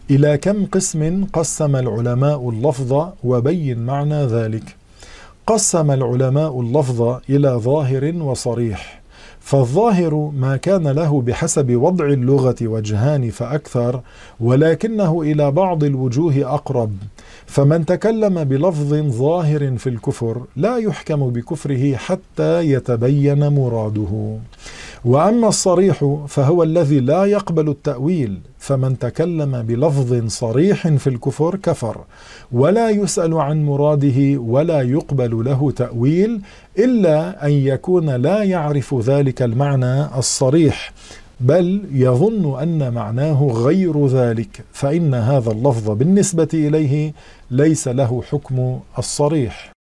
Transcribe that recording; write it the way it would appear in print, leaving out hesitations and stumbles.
إلى كم قسم قسم العلماء اللفظ وبين معنى ذلك؟ قسم العلماء اللفظ إلى ظاهر وصريح، فالظاهر ما كان له بحسب وضع اللغة وجهان فأكثر، ولكنه إلى بعض الوجوه أقرب، فمن تكلم بلفظ ظاهر في الكفر لا يحكم بكفره حتى يتبين مراده. وأما الصريح فهو الذي لا يقبل التأويل، فمن تكلم بلفظ صريح في الكفر كفر، ولا يسأل عن مراده ولا يقبل له تأويل، إلا أن يكون لا يعرف ذلك المعنى الصريح، بل يظن أن معناه غير ذلك، فإن هذا اللفظ بالنسبة إليه ليس له حكم الصريح.